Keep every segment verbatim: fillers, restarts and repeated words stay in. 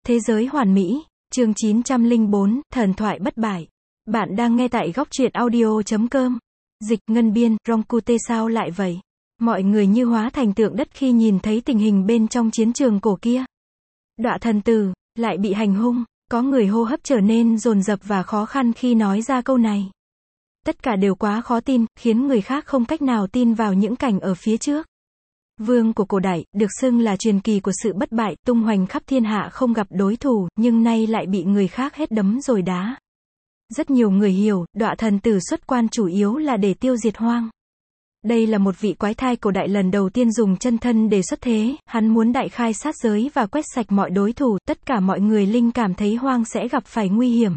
Thế giới hoàn mỹ, chương chín trăm lẻ bốn, thần thoại bất bại. Bạn đang nghe tại góc truyện audio chấm com. Dịch ngân biên, Ronkute sao lại vậy? Mọi người như hóa thành tượng đất khi nhìn thấy tình hình bên trong chiến trường cổ kia. Đọa thần tử, lại bị hành hung, có người hô hấp trở nên dồn dập và khó khăn khi nói ra câu này. Tất cả đều quá khó tin, khiến người khác không cách nào tin vào những cảnh ở phía trước. Vương của cổ đại, được xưng là truyền kỳ của sự bất bại, tung hoành khắp thiên hạ không gặp đối thủ, nhưng nay lại bị người khác hết đấm rồi đá. Rất nhiều người hiểu, đọa thần tử xuất quan chủ yếu là để tiêu diệt hoang. Đây là một vị quái thai cổ đại lần đầu tiên dùng chân thân để xuất thế, hắn muốn đại khai sát giới và quét sạch mọi đối thủ, tất cả mọi người linh cảm thấy hoang sẽ gặp phải nguy hiểm.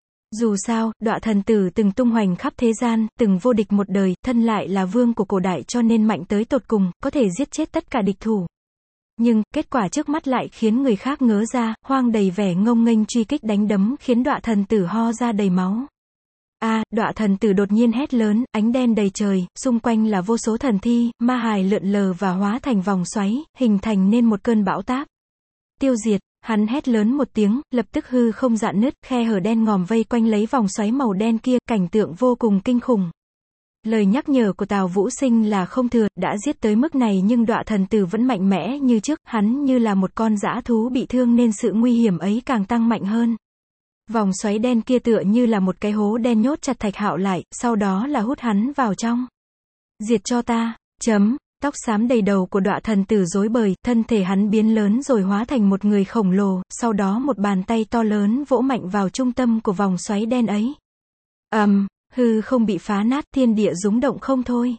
Dù sao, đọa thần tử từng tung hoành khắp thế gian, từng vô địch một đời, thân lại là vương của cổ đại cho nên mạnh tới tột cùng, có thể giết chết tất cả địch thủ. Nhưng, kết quả trước mắt lại khiến người khác ngớ ra, hoang đầy vẻ ngông nghênh truy kích đánh đấm khiến đọa thần tử ho ra đầy máu. A, à, đọa thần tử đột nhiên hét lớn, ánh đen đầy trời, xung quanh là vô số thần thi, ma hài lượn lờ và hóa thành vòng xoáy, hình thành nên một cơn bão táp. Tiêu diệt. Hắn hét lớn một tiếng, lập tức hư không rạn nứt, khe hở đen ngòm vây quanh lấy vòng xoáy màu đen kia, cảnh tượng vô cùng kinh khủng. Lời nhắc nhở của Tào Vũ Sinh là không thừa, đã giết tới mức này nhưng đọa thần tử vẫn mạnh mẽ như trước, hắn như là một con dã thú bị thương nên sự nguy hiểm ấy càng tăng mạnh hơn. Vòng xoáy đen kia tựa như là một cái hố đen nhốt chặt Thạch Hạo lại, sau đó là hút hắn vào trong. Diệt cho ta, chấm. Tóc xám đầy đầu của đọa thần tử rối bời, thân thể hắn biến lớn rồi hóa thành một người khổng lồ, sau đó một bàn tay to lớn vỗ mạnh vào trung tâm của vòng xoáy đen ấy. Ầm, um, hư không bị phá nát, thiên địa rúng động không thôi.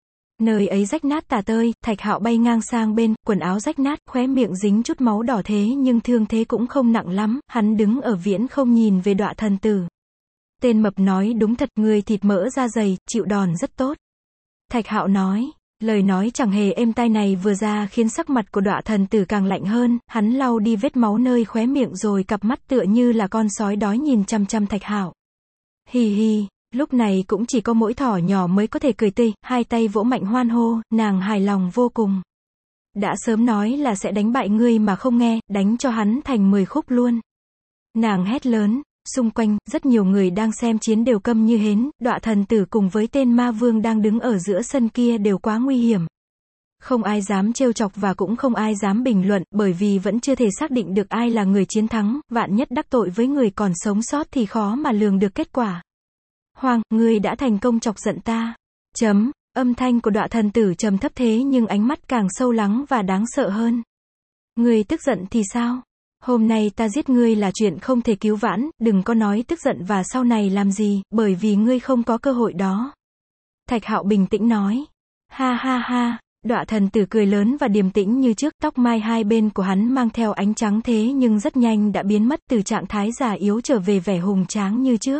Nơi ấy rách nát tả tơi, Thạch Hạo bay ngang sang bên, quần áo rách nát, khóe miệng dính chút máu đỏ thế nhưng thương thế cũng không nặng lắm, hắn đứng ở viễn không nhìn về đọa thần tử. Tên mập nói đúng thật, người thịt mỡ da dày, chịu đòn rất tốt. Thạch Hạo nói. Lời nói chẳng hề êm tai này vừa ra khiến sắc mặt của đọa thần tử càng lạnh hơn, hắn lau đi vết máu nơi khóe miệng rồi cặp mắt tựa như là con sói đói nhìn chăm chăm Thạch Hạo. Hì hì, lúc này cũng chỉ có mỗi thỏ nhỏ mới có thể cười tươi, hai tay vỗ mạnh hoan hô, nàng hài lòng vô cùng. Đã sớm nói là sẽ đánh bại ngươi mà không nghe, đánh cho hắn thành mười khúc luôn. Nàng hét lớn. Xung quanh, rất nhiều người đang xem chiến đều câm như hến, đọa thần tử cùng với tên ma vương đang đứng ở giữa sân kia đều quá nguy hiểm. Không ai dám trêu chọc và cũng không ai dám bình luận, bởi vì vẫn chưa thể xác định được ai là người chiến thắng, vạn nhất đắc tội với người còn sống sót thì khó mà lường được kết quả. Hoang, ngươi đã thành công chọc giận ta. Chấm, âm thanh của đọa thần tử trầm thấp thế nhưng ánh mắt càng sâu lắng và đáng sợ hơn. Ngươi tức giận thì sao? Hôm nay ta giết ngươi là chuyện không thể cứu vãn, đừng có nói tức giận và sau này làm gì, bởi vì ngươi không có cơ hội đó. Thạch Hạo bình tĩnh nói. Ha ha ha, đọa thần tử cười lớn và điềm tĩnh như trước, tóc mai hai bên của hắn mang theo ánh trắng thế nhưng rất nhanh đã biến mất từ trạng thái già yếu trở về vẻ hùng tráng như trước.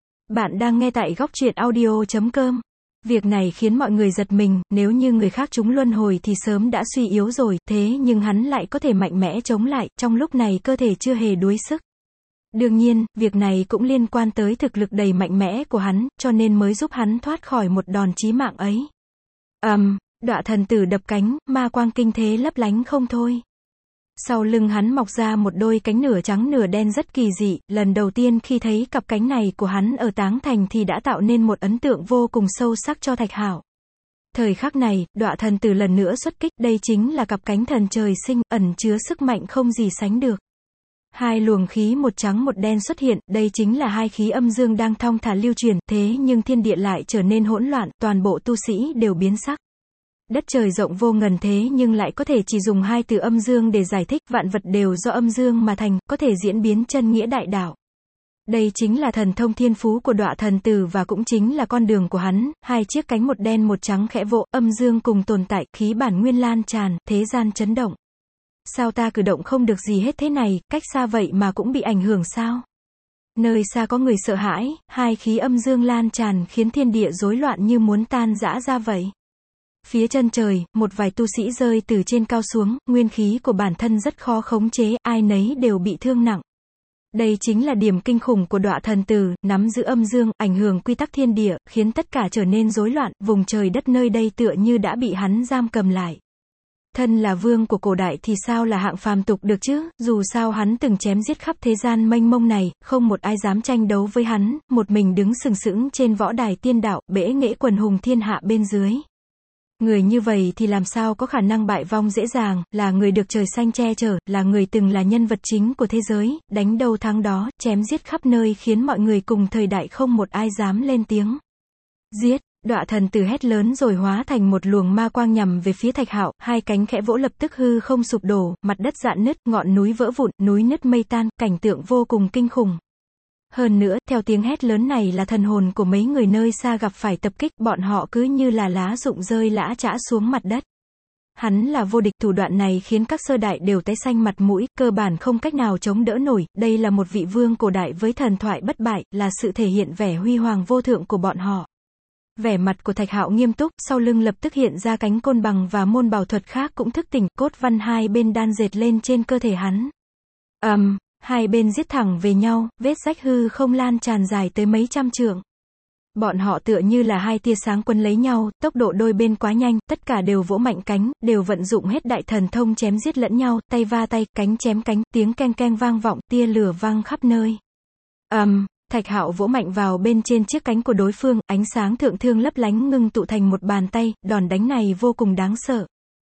Bạn đang nghe tại góc truyện audio chấm com. Việc này khiến mọi người giật mình, nếu như người khác chúng luân hồi thì sớm đã suy yếu rồi, thế nhưng hắn lại có thể mạnh mẽ chống lại, trong lúc này cơ thể chưa hề đuối sức. Đương nhiên, việc này cũng liên quan tới thực lực đầy mạnh mẽ của hắn, cho nên mới giúp hắn thoát khỏi một đòn chí mạng ấy. Ầm, um, đọa thần tử đập cánh, ma quang kinh thế lấp lánh không thôi. Sau lưng hắn mọc ra một đôi cánh nửa trắng nửa đen rất kỳ dị, lần đầu tiên khi thấy cặp cánh này của hắn ở Táng Thành thì đã tạo nên một ấn tượng vô cùng sâu sắc cho Thạch Hạo. Thời khắc này, đọa thần tử lần nữa xuất kích, đây chính là cặp cánh thần trời sinh, ẩn chứa sức mạnh không gì sánh được. Hai luồng khí một trắng một đen xuất hiện, đây chính là hai khí âm dương đang thong thả lưu truyền, thế nhưng thiên địa lại trở nên hỗn loạn, toàn bộ tu sĩ đều biến sắc. Đất trời rộng vô ngần thế nhưng lại có thể chỉ dùng hai từ âm dương để giải thích, vạn vật đều do âm dương mà thành, có thể diễn biến chân nghĩa đại đạo. Đây chính là thần thông thiên phú của đọa thần tử và cũng chính là con đường của hắn, hai chiếc cánh một đen một trắng khẽ vỗ, âm dương cùng tồn tại, khí bản nguyên lan tràn, thế gian chấn động. Sao ta cử động không được gì hết thế này, cách xa vậy mà cũng bị ảnh hưởng sao? Nơi xa có người sợ hãi, hai khí âm dương lan tràn khiến thiên địa rối loạn như muốn tan rã ra vậy. Phía chân trời, một vài tu sĩ rơi từ trên cao xuống, nguyên khí của bản thân rất khó khống chế, ai nấy đều bị thương nặng. Đây chính là điểm kinh khủng của đọa thần tử, nắm giữ âm dương, ảnh hưởng quy tắc thiên địa, khiến tất cả trở nên rối loạn, vùng trời đất nơi đây tựa như đã bị hắn giam cầm lại. Thân là vương của cổ đại thì sao là hạng phàm tục được chứ, dù sao hắn từng chém giết khắp thế gian mênh mông này, không một ai dám tranh đấu với hắn, một mình đứng sừng sững trên võ đài tiên đạo, bẽ nghễ quần hùng thiên hạ bên dưới. Người như vậy thì làm sao có khả năng bại vong dễ dàng, là người được trời xanh che chở, là người từng là nhân vật chính của thế giới, đánh đâu thắng đó, chém giết khắp nơi khiến mọi người cùng thời đại không một ai dám lên tiếng. Giết! Đọa thần tử hét lớn rồi hóa thành một luồng ma quang nhằm về phía Thạch Hạo, hai cánh khẽ vỗ lập tức hư không sụp đổ, mặt đất rạn nứt, ngọn núi vỡ vụn, núi nứt mây tan, cảnh tượng vô cùng kinh khủng. Hơn nữa, theo tiếng hét lớn này là thần hồn của mấy người nơi xa gặp phải tập kích, bọn họ cứ như là lá rụng rơi lã chã xuống mặt đất. Hắn là vô địch, thủ đoạn này khiến các sơ đại đều tái xanh mặt mũi, cơ bản không cách nào chống đỡ nổi, đây là một vị vương cổ đại với thần thoại bất bại, là sự thể hiện vẻ huy hoàng vô thượng của bọn họ. Vẻ mặt của Thạch Hạo nghiêm túc, sau lưng lập tức hiện ra cánh côn bằng và môn bảo thuật khác cũng thức tỉnh, cốt văn hai bên đan dệt lên trên cơ thể hắn. ầm, um, hai bên giết thẳng về nhau, vết rách hư không lan tràn dài tới mấy trăm trượng. Bọn họ tựa như là hai tia sáng quấn lấy nhau, tốc độ đôi bên quá nhanh, tất cả đều vỗ mạnh cánh, đều vận dụng hết đại thần thông chém giết lẫn nhau, tay va tay, cánh chém cánh, tiếng keng keng vang vọng, tia lửa vang khắp nơi. ầm, um, Thạch Hạo vỗ mạnh vào bên trên chiếc cánh của đối phương, ánh sáng thượng thương lấp lánh ngưng tụ thành một bàn tay, đòn đánh này vô cùng đáng sợ.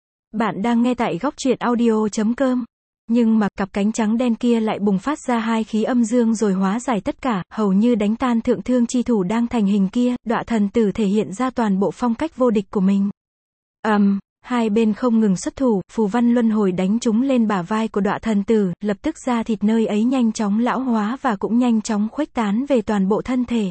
Bạn đang nghe tại góc truyện audio chấm com. Nhưng mà, cặp cánh trắng đen kia lại bùng phát ra hai khí âm dương rồi hóa giải tất cả, hầu như đánh tan thượng thương chi thủ đang thành hình kia, đọa thần tử thể hiện ra toàn bộ phong cách vô địch của mình. ầm, um, hai bên không ngừng xuất thủ, phù văn luân hồi đánh trúng lên bả vai của đọa thần tử, lập tức da thịt nơi ấy nhanh chóng lão hóa và cũng nhanh chóng khuếch tán về toàn bộ thân thể.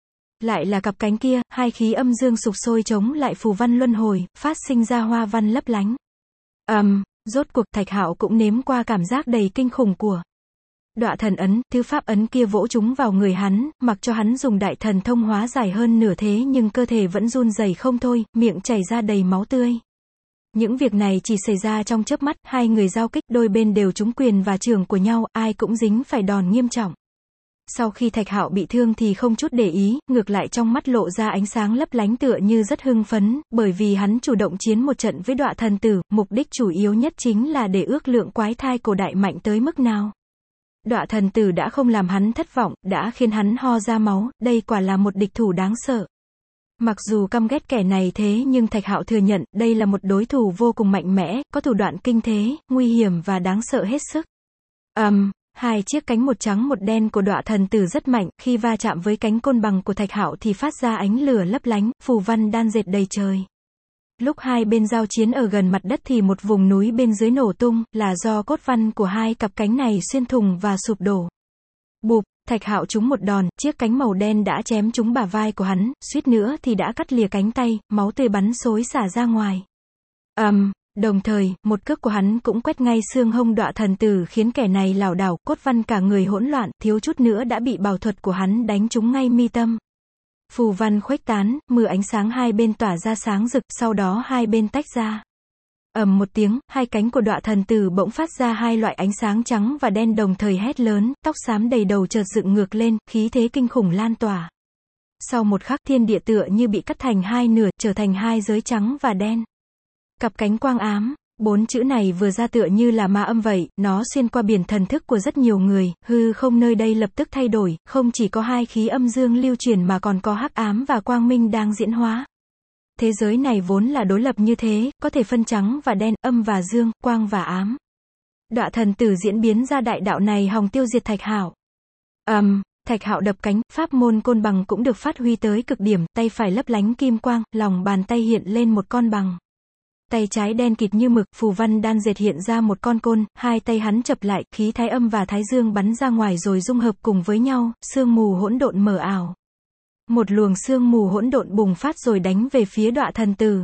Lại là cặp cánh kia, hai khí âm dương sục sôi chống lại phù văn luân hồi, phát sinh ra hoa văn lấp lánh. ầm, um, rốt cuộc Thạch Hạo cũng nếm qua cảm giác đầy kinh khủng của đọa thần ấn, thứ pháp ấn kia vỗ chúng vào người hắn, mặc cho hắn dùng đại thần thông hóa giải hơn nửa thế nhưng cơ thể vẫn run rẩy không thôi, miệng chảy ra đầy máu tươi. Những việc này chỉ xảy ra trong chớp mắt, hai người giao kích, đôi bên đều trúng quyền và chưởng của nhau, ai cũng dính phải đòn nghiêm trọng. Sau khi Thạch Hạo bị thương thì không chút để ý, ngược lại trong mắt lộ ra ánh sáng lấp lánh tựa như rất hưng phấn, bởi vì hắn chủ động chiến một trận với đọa thần tử, mục đích chủ yếu nhất chính là để ước lượng quái thai cổ đại mạnh tới mức nào. Đọa thần tử đã không làm hắn thất vọng, đã khiến hắn ho ra máu, đây quả là một địch thủ đáng sợ. Mặc dù căm ghét kẻ này thế nhưng Thạch Hạo thừa nhận, đây là một đối thủ vô cùng mạnh mẽ, có thủ đoạn kinh thế, nguy hiểm và đáng sợ hết sức. ầm, um, hai chiếc cánh một trắng một đen của đọa thần tử rất mạnh, khi va chạm với cánh côn bằng của Thạch Hạo thì phát ra ánh lửa lấp lánh, phù văn đan dệt đầy trời. Lúc hai bên giao chiến ở gần mặt đất thì một vùng núi bên dưới nổ tung, là do cốt văn của hai cặp cánh này xuyên thủng và sụp đổ. Bụp, Thạch Hạo trúng một đòn, chiếc cánh màu đen đã chém trúng bả vai của hắn, suýt nữa thì đã cắt lìa cánh tay, máu tươi bắn xối xả ra ngoài. ầm, um, đồng thời, một cước của hắn cũng quét ngay xương hông đọa thần tử khiến kẻ này lảo đảo, cốt văn cả người hỗn loạn, thiếu chút nữa đã bị bảo thuật của hắn đánh trúng ngay mi tâm. Phù văn khuếch tán, mưa ánh sáng hai bên tỏa ra sáng rực, sau đó hai bên tách ra. ầm một tiếng, hai cánh của đọa thần tử bỗng phát ra hai loại ánh sáng trắng và đen đồng thời hét lớn, tóc xám đầy đầu chợt dựng ngược lên, khí thế kinh khủng lan tỏa. Sau một khắc thiên địa tựa như bị cắt thành hai nửa, trở thành hai giới trắng và đen. Cặp cánh quang ám, bốn chữ này vừa ra tựa như là ma âm vậy, nó xuyên qua biển thần thức của rất nhiều người, hư không nơi đây lập tức thay đổi, không chỉ có hai khí âm dương lưu truyền mà còn có hắc ám và quang minh đang diễn hóa. Thế giới này vốn là đối lập như thế, có thể phân trắng và đen, âm và dương, quang và ám. Đọa thần tử diễn biến ra đại đạo này hòng tiêu diệt Thạch Hạo. ầm, um, Thạch Hạo đập cánh, pháp môn côn bằng cũng được phát huy tới cực điểm, tay phải lấp lánh kim quang, lòng bàn tay hiện lên một con bằng. Tay trái đen kịt như mực, phù văn đan dệt hiện ra một con côn, hai tay hắn chập lại, khí thái âm và thái dương bắn ra ngoài rồi dung hợp cùng với nhau, sương mù hỗn độn mờ ảo. Một luồng sương mù hỗn độn bùng phát rồi đánh về phía đọa thần tử.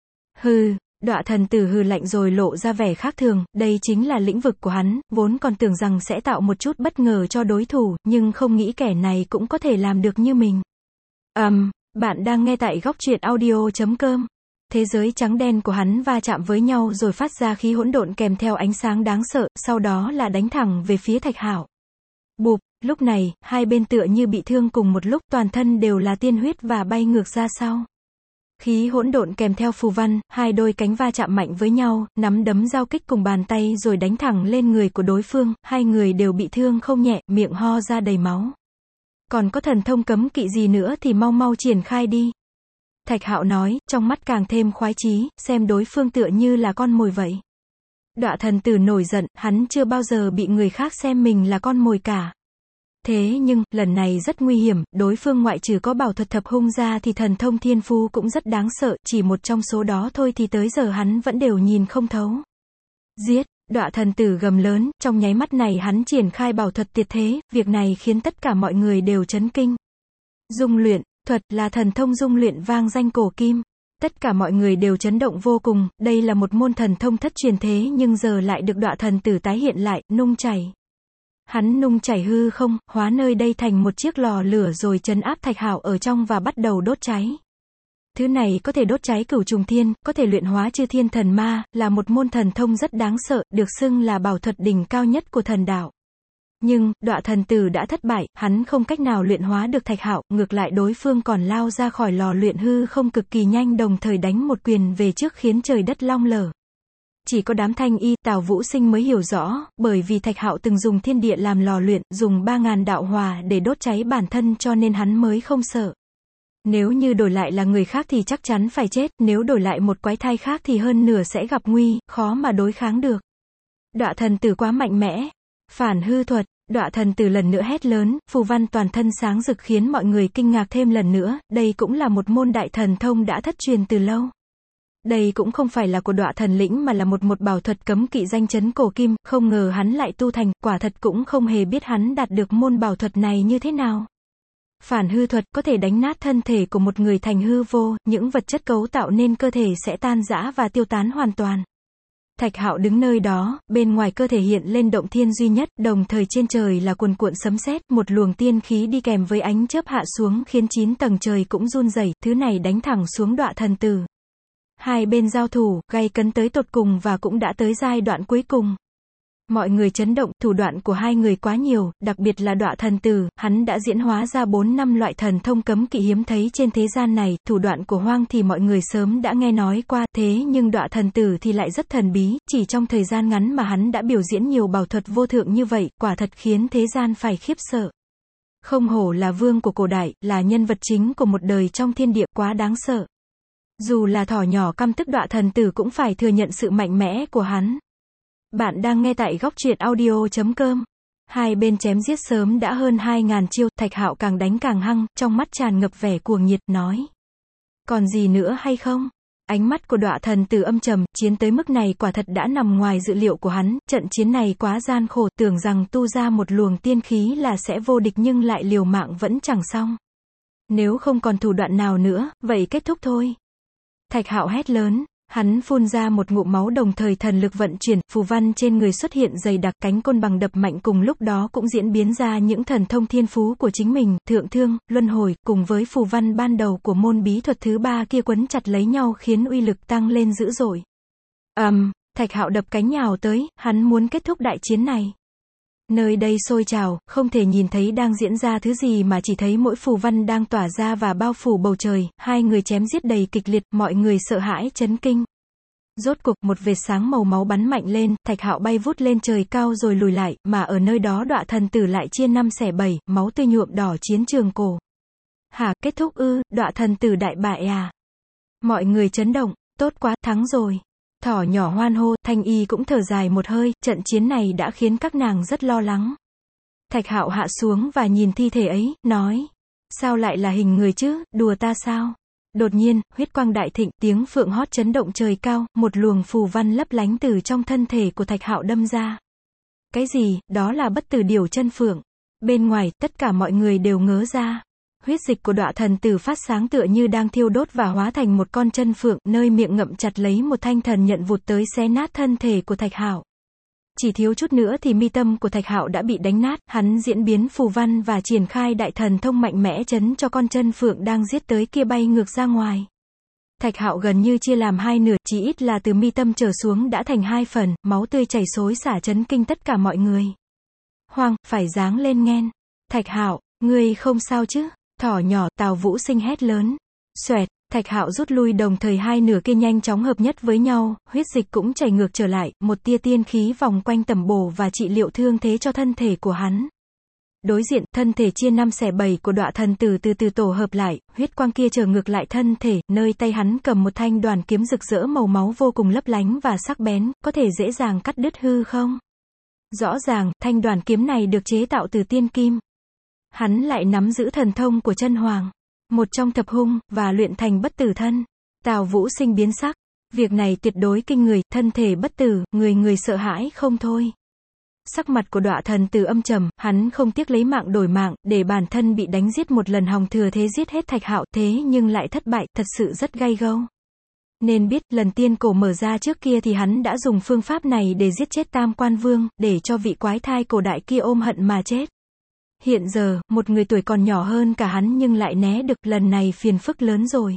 Hừ, đọa thần tử hừ lạnh rồi lộ ra vẻ khác thường, đây chính là lĩnh vực của hắn, vốn còn tưởng rằng sẽ tạo một chút bất ngờ cho đối thủ, nhưng không nghĩ kẻ này cũng có thể làm được như mình. ầm, um, bạn đang nghe tại góc truyện audio chấm com. Thế giới trắng đen của hắn va chạm với nhau rồi phát ra khí hỗn độn kèm theo ánh sáng đáng sợ, sau đó là đánh thẳng về phía Thạch Hạo. Bụp, lúc này, hai bên tựa như bị thương cùng một lúc, toàn thân đều là tiên huyết và bay ngược ra sau. Khí hỗn độn kèm theo phù văn, hai đôi cánh va chạm mạnh với nhau, nắm đấm giao kích cùng bàn tay rồi đánh thẳng lên người của đối phương, hai người đều bị thương không nhẹ, miệng ho ra đầy máu. Còn có thần thông cấm kỵ gì nữa thì mau mau triển khai đi. Thạch Hạo nói, trong mắt càng thêm khoái chí, xem đối phương tựa như là con mồi vậy. Đọa thần tử nổi giận, hắn chưa bao giờ bị người khác xem mình là con mồi cả. Thế nhưng, lần này rất nguy hiểm, đối phương ngoại trừ có bảo thuật thập hung ra thì thần thông thiên phú cũng rất đáng sợ, chỉ một trong số đó thôi thì tới giờ hắn vẫn đều nhìn không thấu. Giết, đọa thần tử gầm lớn, trong nháy mắt này hắn triển khai bảo thuật tuyệt thế, việc này khiến tất cả mọi người đều chấn kinh. Dung luyện, thuật là thần thông dung luyện vang danh cổ kim. Tất cả mọi người đều chấn động vô cùng, đây là một môn thần thông thất truyền thế nhưng giờ lại được đọa thần tử tái hiện lại, nung chảy. Hắn nung chảy hư không, hóa nơi đây thành một chiếc lò lửa rồi trấn áp Thạch Hạo ở trong và bắt đầu đốt cháy. Thứ này có thể đốt cháy cửu trùng thiên, có thể luyện hóa chư thiên thần ma, là một môn thần thông rất đáng sợ, được xưng là bảo thuật đỉnh cao nhất của thần đạo. Nhưng, đọa thần tử đã thất bại, hắn không cách nào luyện hóa được Thạch Hạo, ngược lại đối phương còn lao ra khỏi lò luyện hư không cực kỳ nhanh đồng thời đánh một quyền về trước khiến trời đất long lở. Chỉ có đám Thanh Y, Tào Vũ Sinh mới hiểu rõ, bởi vì Thạch Hạo từng dùng thiên địa làm lò luyện, dùng ba ngàn đạo hỏa để đốt cháy bản thân cho nên hắn mới không sợ. Nếu như đổi lại là người khác thì chắc chắn phải chết, nếu đổi lại một quái thai khác thì hơn nửa sẽ gặp nguy, khó mà đối kháng được. Đọa thần tử quá mạnh mẽ. Phản hư thuật, đọa thần tử lần nữa hét lớn, phù văn toàn thân sáng rực khiến mọi người kinh ngạc thêm lần nữa, đây cũng là một môn đại thần thông đã thất truyền từ lâu. Đây cũng không phải là của đọa thần lĩnh mà là một một bảo thuật cấm kỵ danh chấn cổ kim, không ngờ hắn lại tu thành, quả thật cũng không hề biết hắn đạt được môn bảo thuật này như thế nào. Phản hư thuật có thể đánh nát thân thể của một người thành hư vô, những vật chất cấu tạo nên cơ thể sẽ tan rã và tiêu tán hoàn toàn. Thạch Hạo đứng nơi đó, bên ngoài cơ thể hiện lên động thiên duy nhất, đồng thời trên trời là cuồn cuộn sấm sét, một luồng tiên khí đi kèm với ánh chớp hạ xuống khiến chín tầng trời cũng run rẩy, thứ này đánh thẳng xuống đọa thần tử. Hai bên giao thủ, gay cấn tới tột cùng và cũng đã tới giai đoạn cuối cùng. Mọi người chấn động, thủ đoạn của hai người quá nhiều, đặc biệt là đọa thần tử, hắn đã diễn hóa ra bốn năm loại thần thông cấm kỵ hiếm thấy trên thế gian này, thủ đoạn của Hoang thì mọi người sớm đã nghe nói qua, thế nhưng đọa thần tử thì lại rất thần bí, chỉ trong thời gian ngắn mà hắn đã biểu diễn nhiều bảo thuật vô thượng như vậy, quả thật khiến thế gian phải khiếp sợ. Không hổ là vương của cổ đại, là nhân vật chính của một đời trong thiên địa, quá đáng sợ. Dù là thỏ nhỏ căm tức đọa thần tử cũng phải thừa nhận sự mạnh mẽ của hắn. Bạn đang nghe tại góc truyện audio chấm com. Hai bên chém giết sớm đã hơn hai ngàn chiêu, Thạch Hạo càng đánh càng hăng, trong mắt tràn ngập vẻ cuồng nhiệt, nói. Còn gì nữa hay không? Ánh mắt của đọa thần tử âm trầm, chiến tới mức này quả thật đã nằm ngoài dự liệu của hắn, trận chiến này quá gian khổ, tưởng rằng tu ra một luồng tiên khí là sẽ vô địch nhưng lại liều mạng vẫn chẳng xong. Nếu không còn thủ đoạn nào nữa, vậy kết thúc thôi. Thạch Hạo hét lớn. Hắn phun ra một ngụm máu đồng thời thần lực vận chuyển, phù văn trên người xuất hiện dày đặc, cánh côn bằng đập mạnh cùng lúc đó cũng diễn biến ra những thần thông thiên phú của chính mình, thượng thương, luân hồi, cùng với phù văn ban đầu của môn bí thuật thứ ba kia quấn chặt lấy nhau khiến uy lực tăng lên dữ dội. Ầm, um, Thạch Hạo đập cánh nhào tới, hắn muốn kết thúc đại chiến này. Nơi đây sôi trào, không thể nhìn thấy đang diễn ra thứ gì mà chỉ thấy mỗi phù văn đang tỏa ra và bao phủ bầu trời, hai người chém giết đầy kịch liệt, mọi người sợ hãi chấn kinh. Rốt cuộc, một vệt sáng màu máu bắn mạnh lên, Thạch Hạo bay vút lên trời cao rồi lùi lại, mà ở nơi đó đọa thần tử lại chia năm xẻ bảy, máu tươi nhuộm đỏ chiến trường cổ. Hả, kết thúc ư, đọa thần tử đại bại à? Mọi người chấn động, tốt quá, thắng rồi. Thỏ nhỏ hoan hô, Thanh Y cũng thở dài một hơi, trận chiến này đã khiến các nàng rất lo lắng. Thạch Hạo hạ xuống và nhìn thi thể ấy, nói. Sao lại là hình người chứ, đùa ta sao? Đột nhiên, huyết quang đại thịnh, tiếng phượng hót chấn động trời cao, một luồng phù văn lấp lánh từ trong thân thể của Thạch Hạo đâm ra. Cái gì, đó là bất tử điểu chân phượng. Bên ngoài, tất cả mọi người đều ngớ ra. Huyết dịch của đọa thần tử phát sáng tựa như đang thiêu đốt và hóa thành một con chân phượng, nơi miệng ngậm chặt lấy một thanh thần nhận vụt tới xé nát thân thể của Thạch Hạo. Chỉ thiếu chút nữa thì mi tâm của Thạch Hạo đã bị đánh nát, hắn diễn biến phù văn và triển khai đại thần thông mạnh mẽ chấn cho con chân phượng đang giết tới kia bay ngược ra ngoài. Thạch Hạo gần như chia làm hai nửa, chỉ ít là từ mi tâm trở xuống đã thành hai phần, máu tươi chảy xối xả chấn kinh tất cả mọi người. Hoang, phải giáng lên nghen. Thạch Hạo, ngươi không sao chứ? Thỏ nhỏ, Tào Vũ Sinh hét lớn. Xoẹt, Thạch Hạo rút lui đồng thời hai nửa kia nhanh chóng hợp nhất với nhau, huyết dịch cũng chảy ngược trở lại, một tia tiên khí vòng quanh tẩm bổ và trị liệu thương thế cho thân thể của hắn. Đối diện, thân thể chia năm xẻ bảy của Đọa Thần Tử từ từ tổ hợp lại, huyết quang kia trở ngược lại thân thể, nơi tay hắn cầm một thanh đoàn kiếm rực rỡ màu máu vô cùng lấp lánh và sắc bén, có thể dễ dàng cắt đứt hư không. Rõ ràng, thanh đoàn kiếm này được chế tạo từ tiên kim. Hắn lại nắm giữ thần thông của chân hoàng, một trong thập hung, và luyện thành bất tử thân. Tào Vũ Sinh biến sắc. Việc này tuyệt đối kinh người, thân thể bất tử, người người sợ hãi không thôi. Sắc mặt của Đọa Thần Tử âm trầm, hắn không tiếc lấy mạng đổi mạng, để bản thân bị đánh giết một lần hòng thừa thế giết hết Thạch Hạo, thế nhưng lại thất bại, thật sự rất gay gâu. Nên biết, lần tiên cổ mở ra trước kia thì hắn đã dùng phương pháp này để giết chết Tam Quan Vương, để cho vị quái thai cổ đại kia ôm hận mà chết. Hiện giờ, một người tuổi còn nhỏ hơn cả hắn nhưng lại né được, lần này phiền phức lớn rồi.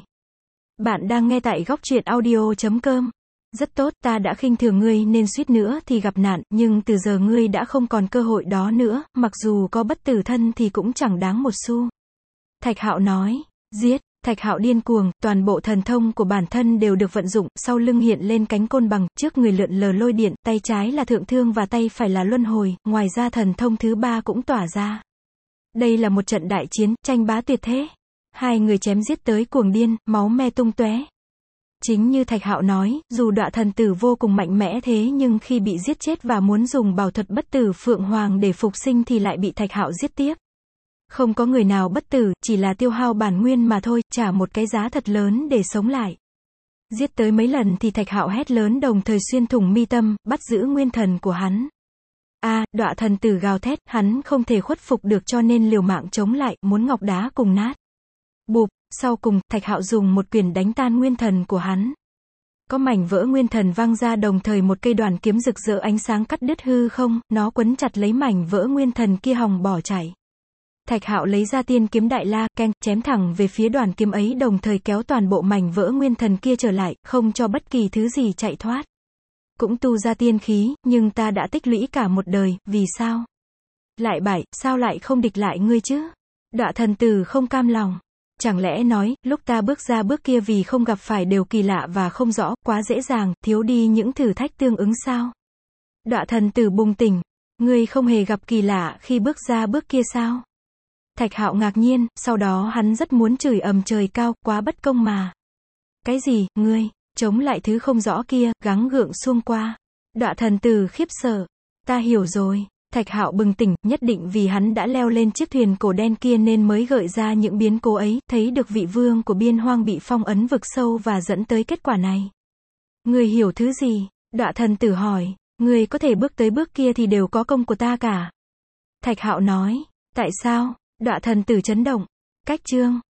Bạn đang nghe tại góc truyện audio chấm com. Rất tốt, ta đã khinh thường ngươi nên suýt nữa thì gặp nạn, nhưng từ giờ ngươi đã không còn cơ hội đó nữa, mặc dù có bất tử thân thì cũng chẳng đáng một xu. Thạch Hạo nói, giết. Thạch Hạo điên cuồng, toàn bộ thần thông của bản thân đều được vận dụng, sau lưng hiện lên cánh côn bằng, trước người lượn lờ lôi điện, tay trái là thượng thương và tay phải là luân hồi, ngoài ra thần thông thứ ba cũng tỏa ra. Đây là một trận đại chiến, tranh bá tuyệt thế. Hai người chém giết tới cuồng điên, máu me tung tóe. Chính như Thạch Hạo nói, dù Đọa Thần Tử vô cùng mạnh mẽ thế nhưng khi bị giết chết và muốn dùng bảo thuật bất tử Phượng Hoàng để phục sinh thì lại bị Thạch Hạo giết tiếp. Không có người nào bất tử, chỉ là tiêu hao bản nguyên mà thôi, trả một cái giá thật lớn để sống lại. Giết tới mấy lần thì Thạch Hạo hét lớn đồng thời xuyên thủng mi tâm, bắt giữ nguyên thần của hắn. A, à, Đọa Thần Tử gào thét, hắn không thể khuất phục được cho nên liều mạng chống lại, muốn ngọc đá cùng nát. Bụp, sau cùng, Thạch Hạo dùng một quyền đánh tan nguyên thần của hắn. Có mảnh vỡ nguyên thần văng ra đồng thời một cây đoàn kiếm rực rỡ ánh sáng cắt đứt hư không, nó quấn chặt lấy mảnh vỡ nguyên thần kia hòng bỏ chạy. Thạch Hạo lấy ra tiên kiếm đại la, keng, chém thẳng về phía đoàn kiếm ấy đồng thời kéo toàn bộ mảnh vỡ nguyên thần kia trở lại, không cho bất kỳ thứ gì chạy thoát. Cũng tu ra tiên khí, nhưng ta đã tích lũy cả một đời, vì sao? Lại bại, sao lại không địch lại ngươi chứ? Đọa Thần Tử không cam lòng. Chẳng lẽ nói, lúc ta bước ra bước kia vì không gặp phải đều kỳ lạ và không rõ, quá dễ dàng, thiếu đi những thử thách tương ứng sao? Đọa Thần Tử bùng tỉnh. Ngươi không hề gặp kỳ lạ khi bước ra bước kia sao? Thạch Hạo ngạc nhiên, sau đó hắn rất muốn chửi ầm trời cao, quá bất công mà. Cái gì, ngươi, chống lại thứ không rõ kia, gắng gượng xung qua. Đọa Thần Tử khiếp sợ. Ta hiểu rồi. Thạch Hạo bừng tỉnh, nhất định vì hắn đã leo lên chiếc thuyền cổ đen kia nên mới gợi ra những biến cố ấy, thấy được vị vương của biên hoang bị phong ấn vực sâu và dẫn tới kết quả này. Ngươi hiểu thứ gì? Đọa Thần Tử hỏi. Ngươi có thể bước tới bước kia thì đều có công của ta cả. Thạch Hạo nói. Tại sao? Đọa Thần Tử chấn động. Cách chương.